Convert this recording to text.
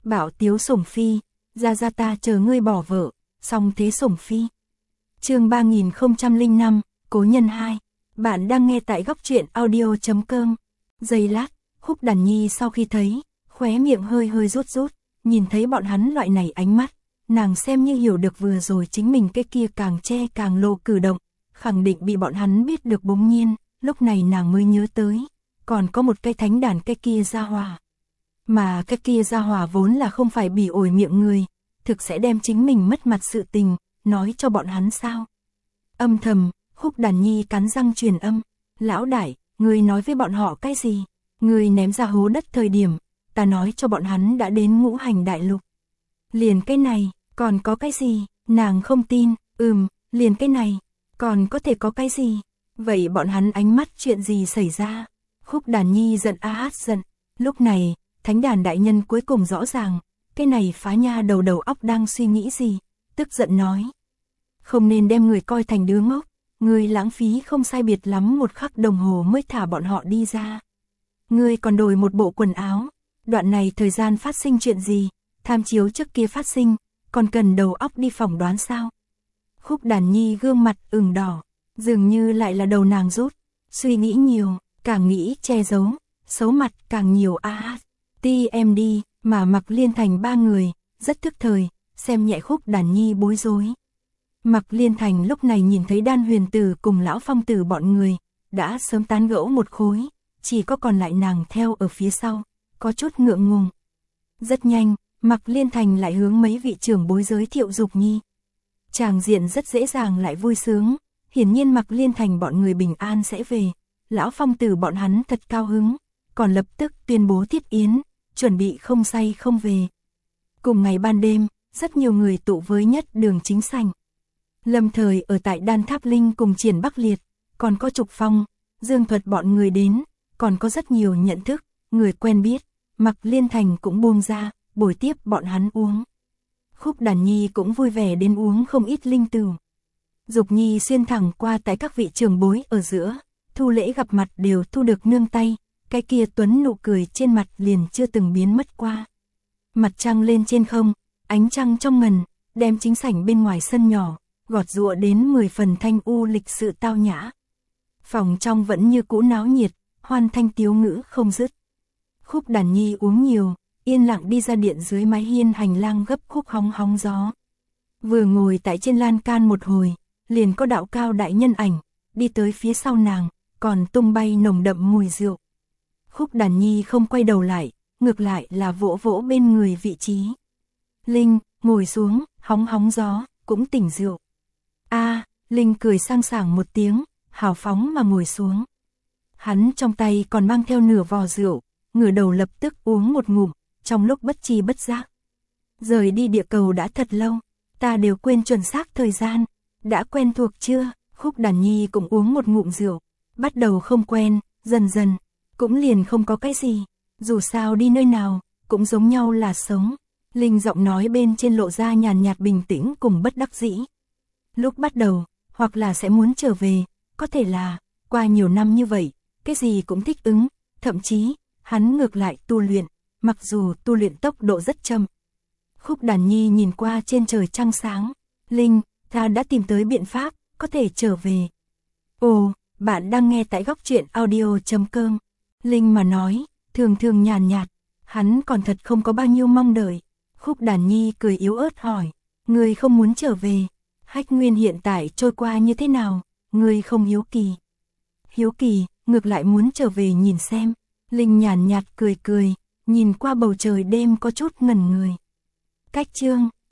Bảo tiếu sủng phi, ra ta chờ ngươi bỏ vợ, song thế sủng phi. Chương 3005, Cố nhân 2. Bạn đang nghe tại góc truyện audio.com. Giây lát, Khúc Đàn Nhi sau khi thấy, khóe miệng hơi rút, nhìn thấy bọn hắn loại này ánh mắt, nàng xem như hiểu được vừa rồi chính mình cái kia càng che càng lộ cử động, khẳng định bị bọn hắn biết được. Bỗng nhiên, lúc này nàng mới nhớ tới, còn có một cái thánh đàn cái kia gia hỏa. Mà cái kia gia hỏa vốn là không phải bỉ ổi miệng người, thực sẽ đem chính mình mất mặt sự tình, nói cho bọn hắn sao. Âm thầm, Khúc Đàn Nhi cắn răng truyền âm, lão đại, ngươi nói với bọn họ cái gì? Ngươi ném ra hố đất thời điểm, ta nói cho bọn hắn đã đến Ngũ Hành Đại Lục. Liền cái này, còn có cái gì? Nàng không tin, liền cái này, còn có thể có cái gì? Vậy bọn hắn ánh mắt chuyện gì xảy ra? Khúc Đàn Nhi giận giận, lúc này, thánh đàn đại nhân cuối cùng rõ ràng, cái này phá nha đầu óc đang suy nghĩ gì, tức giận nói. Không nên đem người coi thành đứa ngốc, người lãng phí không sai biệt lắm 1 khắc đồng hồ mới thả bọn họ đi ra. Ngươi còn đổi một bộ quần áo, đoạn này thời gian phát sinh chuyện gì, tham chiếu trước kia phát sinh, còn cần đầu óc đi phỏng đoán sao? Khúc Đàn Nhi gương mặt ửng đỏ, dường như lại là đầu nàng rút, suy nghĩ nhiều, càng nghĩ che giấu, xấu mặt càng nhiều TMD, mà Mặc Liên Thành 3 người, rất thức thời, xem nhẹ Khúc Đàn Nhi bối rối. Mặc Liên Thành lúc này nhìn thấy Đan Huyền Tử cùng Lão Phong Tử bọn người, đã sớm tán gẫu một khối, chỉ có còn lại nàng theo ở phía sau, có chút ngượng ngùng. Rất nhanh, Mặc Liên Thành lại hướng mấy vị trưởng bối giới thiệu Dục Nhi. Tràng diện rất dễ dàng lại vui sướng, hiển nhiên Mặc Liên Thành bọn người bình an sẽ về, Lão Phong Tử bọn hắn thật cao hứng, còn lập tức tuyên bố thiết yến, chuẩn bị không say không về. Cùng ngày ban đêm, rất nhiều người tụ với nhất đường chính sảnh. Lâm Thời ở tại Đan Tháp Linh cùng Triển Bắc Liệt, còn có Trục Phong, Dương Thuật bọn người đến, còn có rất nhiều nhận thức, người quen biết, Mặc Liên Thành cũng buông ra, bồi tiếp bọn hắn uống. Khúc Đàn Nhi cũng vui vẻ đến uống không ít linh tửu. Dục Nhi xuyên thẳng qua tại các vị trưởng bối ở giữa, thu lễ gặp mặt đều thu được nương tay, cái kia tuấn nụ cười trên mặt liền chưa từng biến mất qua. Mặt trăng lên trên không, ánh trăng trong ngần, đem chính sảnh bên ngoài sân nhỏ, gọt giụa đến 10 phần thanh u lịch sự tao nhã. Phòng trong vẫn như cũ náo nhiệt, hoan thanh tiếu ngữ không dứt. Khúc Đàn Nhi uống nhiều, yên lặng đi ra điện dưới mái hiên hành lang gấp khúc hóng gió. Vừa ngồi tại trên lan can một hồi, liền có đạo cao đại nhân ảnh, đi tới phía sau nàng, còn tung bay nồng đậm mùi rượu. Khúc Đàn Nhi không quay đầu lại, ngược lại là vỗ vỗ bên người vị trí. Linh, ngồi xuống, hóng gió, cũng tỉnh rượu. Linh cười sang sảng một tiếng, hào phóng mà ngồi xuống. Hắn trong tay còn mang theo nửa vò rượu, ngửa đầu lập tức uống một ngụm, trong lúc bất tri bất giác. Rời đi địa cầu đã thật lâu, ta đều quên chuẩn xác thời gian, đã quen thuộc chưa? Khúc Đàn Nhi cũng uống một ngụm rượu, bắt đầu không quen, dần dần, cũng liền không có cái gì, dù sao đi nơi nào, cũng giống nhau là sống. Linh giọng nói bên trên lộ ra nhàn nhạt bình tĩnh cùng bất đắc dĩ. Lúc bắt đầu, hoặc là sẽ muốn trở về, có thể là, qua nhiều năm như vậy, cái gì cũng thích ứng, thậm chí, hắn ngược lại tu luyện, mặc dù tu luyện tốc độ rất chậm. Khúc Đàn Nhi nhìn qua trên trời trăng sáng, Linh, ta đã tìm tới biện pháp, có thể trở về. Ồ, bạn đang nghe tại góc truyện audio.com. Linh mà nói, thường nhàn nhạt, hắn còn thật không có bao nhiêu mong đợi. Khúc Đàn Nhi cười yếu ớt hỏi, ngươi không muốn trở về, Hách Nguyên hiện tại trôi qua như thế nào, ngươi không hiếu kỳ. Hiếu kỳ, ngược lại muốn trở về nhìn xem. Linh nhàn nhạt cười, nhìn qua bầu trời đêm có chút ngẩn người. Cách chương